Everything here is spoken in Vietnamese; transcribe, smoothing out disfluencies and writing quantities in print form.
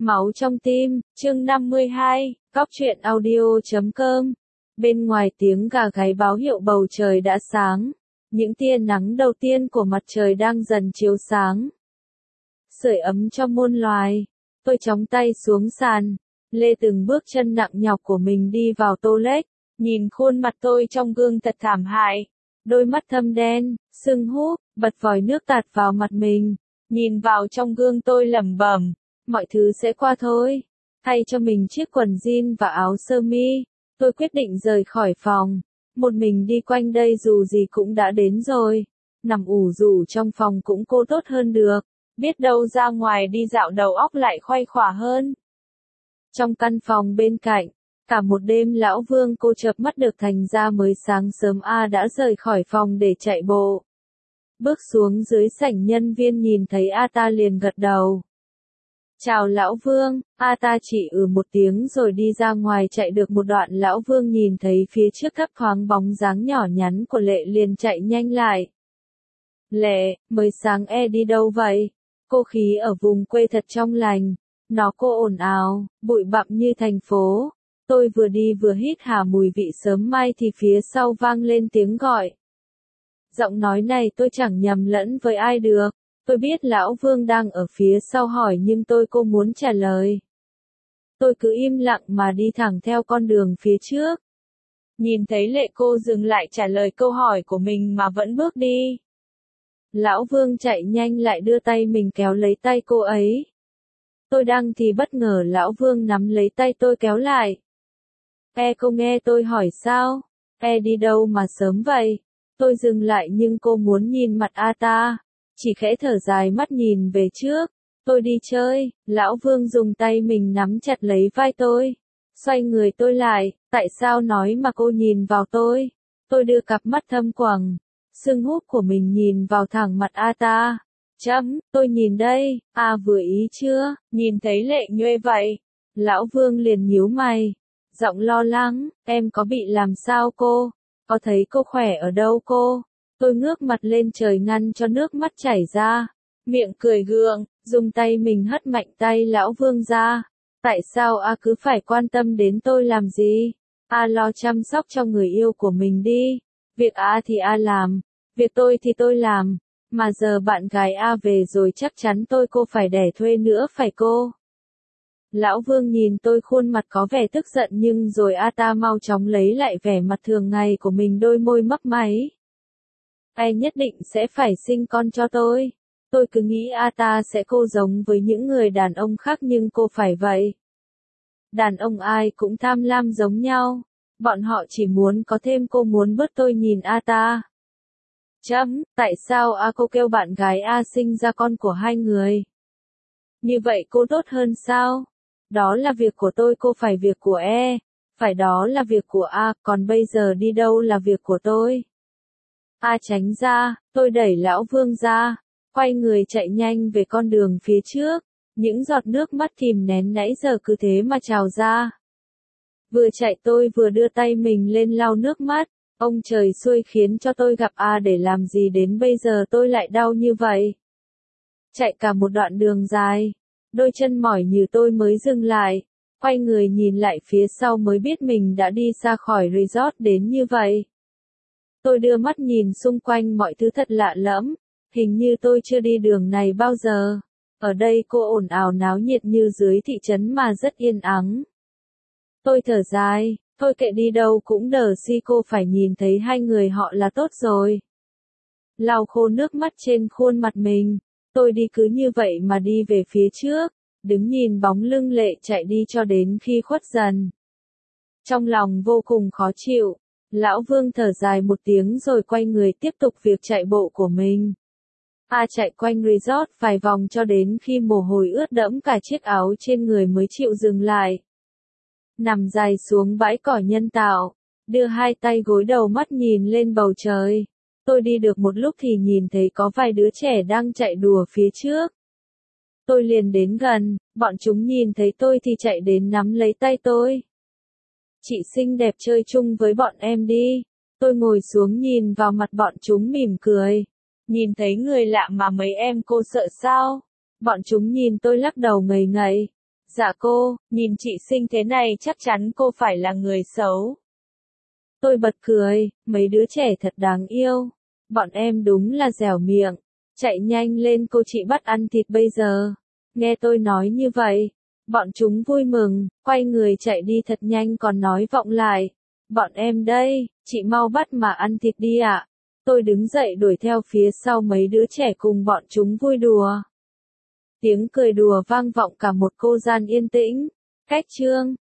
Máu trong tim, chương 52, Cóc truyện audio.com. Bên ngoài tiếng gà gáy báo hiệu bầu trời đã sáng. Những tia nắng đầu tiên của mặt trời đang dần chiếu sáng. Sưởi ấm cho muôn loài. Tôi chóng tay xuống sàn. Lê từng bước chân nặng nhọc của mình đi vào toilet. Nhìn khuôn mặt tôi trong gương thật thảm hại. Đôi mắt thâm đen, sưng húp, bật vòi nước tạt vào mặt mình. Nhìn vào trong gương tôi lẩm bẩm. Mọi thứ sẽ qua thôi. Thay cho mình chiếc quần jean và áo sơ mi, tôi quyết định rời khỏi phòng. Một mình đi quanh đây dù gì cũng đã đến rồi. Nằm ủ rũ trong phòng cũng cô tốt hơn được. Biết đâu ra ngoài đi dạo đầu óc lại khoai khỏa hơn. Trong căn phòng bên cạnh, cả một đêm lão Vương cô chợp mắt được thành ra mới sáng sớm đã rời khỏi phòng để chạy bộ. Bước xuống dưới sảnh nhân viên nhìn thấy ta liền gật đầu. Chào lão Vương, ta chỉ một tiếng rồi đi ra ngoài chạy được một đoạn lão Vương nhìn thấy phía trước thấp thoáng bóng dáng nhỏ nhắn của Lệ liền chạy nhanh lại. Lệ, mới sáng đi đâu vậy? Cô khí ở vùng quê thật trong lành, nó cô ồn ào, bụi bặm như thành phố. Tôi vừa đi vừa hít hà mùi vị sớm mai thì phía sau vang lên tiếng gọi. Giọng nói này tôi chẳng nhầm lẫn với ai được. Tôi biết lão Vương đang ở phía sau hỏi nhưng cô muốn trả lời. Tôi cứ im lặng mà đi thẳng theo con đường phía trước. Nhìn thấy Lệ cô dừng lại trả lời câu hỏi của mình mà vẫn bước đi. Lão Vương chạy nhanh lại đưa tay mình kéo lấy tay cô ấy. Tôi đang thì bất ngờ lão Vương nắm lấy tay tôi kéo lại. Cô nghe tôi hỏi sao? Đi đâu mà sớm vậy? Tôi dừng lại nhưng cô muốn nhìn mặt ta. Chỉ khẽ thở dài mắt nhìn về trước. Tôi đi chơi, lão Vương dùng tay mình nắm chặt lấy vai tôi. Xoay người tôi lại, tại sao nói mà cô nhìn vào tôi? Tôi đưa cặp mắt thâm quầng, sưng húp của mình nhìn vào thẳng mặt ta. Tôi nhìn đây, vừa ý chưa? Nhìn thấy Lệ nhuê vậy. Lão Vương liền nhíu mày, giọng lo lắng, em có bị làm sao cô? Có thấy cô khỏe ở đâu cô? Tôi ngước mặt lên trời ngăn cho nước mắt chảy ra. Miệng cười gượng, dùng tay mình hất mạnh tay lão Vương ra. Tại sao cứ phải quan tâm đến tôi làm gì? Lo chăm sóc cho người yêu của mình đi. Việc thì làm. Việc tôi thì tôi làm. Mà giờ bạn gái về rồi chắc chắn cô phải đẻ thuê nữa phải cô? Lão Vương nhìn tôi khuôn mặt có vẻ tức giận nhưng rồi ta mau chóng lấy lại vẻ mặt thường ngày của mình đôi môi mấp máy. Nhất định sẽ phải sinh con cho tôi. Tôi cứ nghĩ ta sẽ giống với những người đàn ông khác nhưng cô phải vậy. Đàn ông ai cũng tham lam giống nhau. Bọn họ chỉ muốn có thêm cô muốn bớt tôi nhìn ta. Tại sao cô kêu bạn gái sinh ra con của hai người? Như vậy cô tốt hơn sao? Đó là việc của tôi cô phải việc của phải đó là việc của còn bây giờ đi đâu là việc của tôi. Tránh ra, tôi đẩy lão Vương ra, quay người chạy nhanh về con đường phía trước, những giọt nước mắt kìm nén nãy giờ cứ thế mà trào ra. Vừa chạy tôi vừa đưa tay mình lên lau nước mắt, ông trời xui khiến cho tôi gặp để làm gì đến bây giờ tôi lại đau như vậy. Chạy cả một đoạn đường dài, đôi chân mỏi như tôi mới dừng lại, quay người nhìn lại phía sau mới biết mình đã đi xa khỏi resort đến như vậy. Tôi đưa mắt nhìn xung quanh mọi thứ thật lạ lẫm, hình như tôi chưa đi đường này bao giờ. Ở đây cô ồn ào náo nhiệt như dưới thị trấn mà rất yên ắng. Tôi thở dài, thôi kệ đi đâu cũng đờ cô phải nhìn thấy hai người họ là tốt rồi. Lau khô nước mắt trên khuôn mặt mình, tôi đi cứ như vậy mà đi về phía trước, đứng nhìn bóng lưng Lệ chạy đi cho đến khi khuất dần. Trong lòng vô cùng khó chịu. Lão Vương thở dài một tiếng rồi quay người tiếp tục việc chạy bộ của mình. Chạy quanh resort vài vòng cho đến khi mồ hôi ướt đẫm cả chiếc áo trên người mới chịu dừng lại. Nằm dài xuống bãi cỏ nhân tạo, đưa hai tay gối đầu mắt nhìn lên bầu trời. Tôi đi được một lúc thì nhìn thấy có vài đứa trẻ đang chạy đùa phía trước. Tôi liền đến gần, bọn chúng nhìn thấy tôi thì chạy đến nắm lấy tay tôi. Chị xinh đẹp chơi chung với bọn em đi. Tôi ngồi xuống nhìn vào mặt bọn chúng mỉm cười. Nhìn thấy người lạ mà mấy em cô sợ sao? Bọn chúng nhìn tôi lắc đầu ngây ngậy. Dạ cô, nhìn chị xinh thế này chắc chắn cô phải là người xấu. Tôi bật cười, mấy đứa trẻ thật đáng yêu. Bọn em đúng là dẻo miệng. Chạy nhanh lên cô chị bắt ăn thịt bây giờ. Nghe tôi nói như vậy, bọn chúng vui mừng, quay người chạy đi thật nhanh còn nói vọng lại. Bọn em đây, chị mau bắt mà ăn thịt đi ạ. Tôi đứng dậy đuổi theo phía sau mấy đứa trẻ cùng bọn chúng vui đùa. Tiếng cười đùa vang vọng cả một cô gian yên tĩnh. Cách chương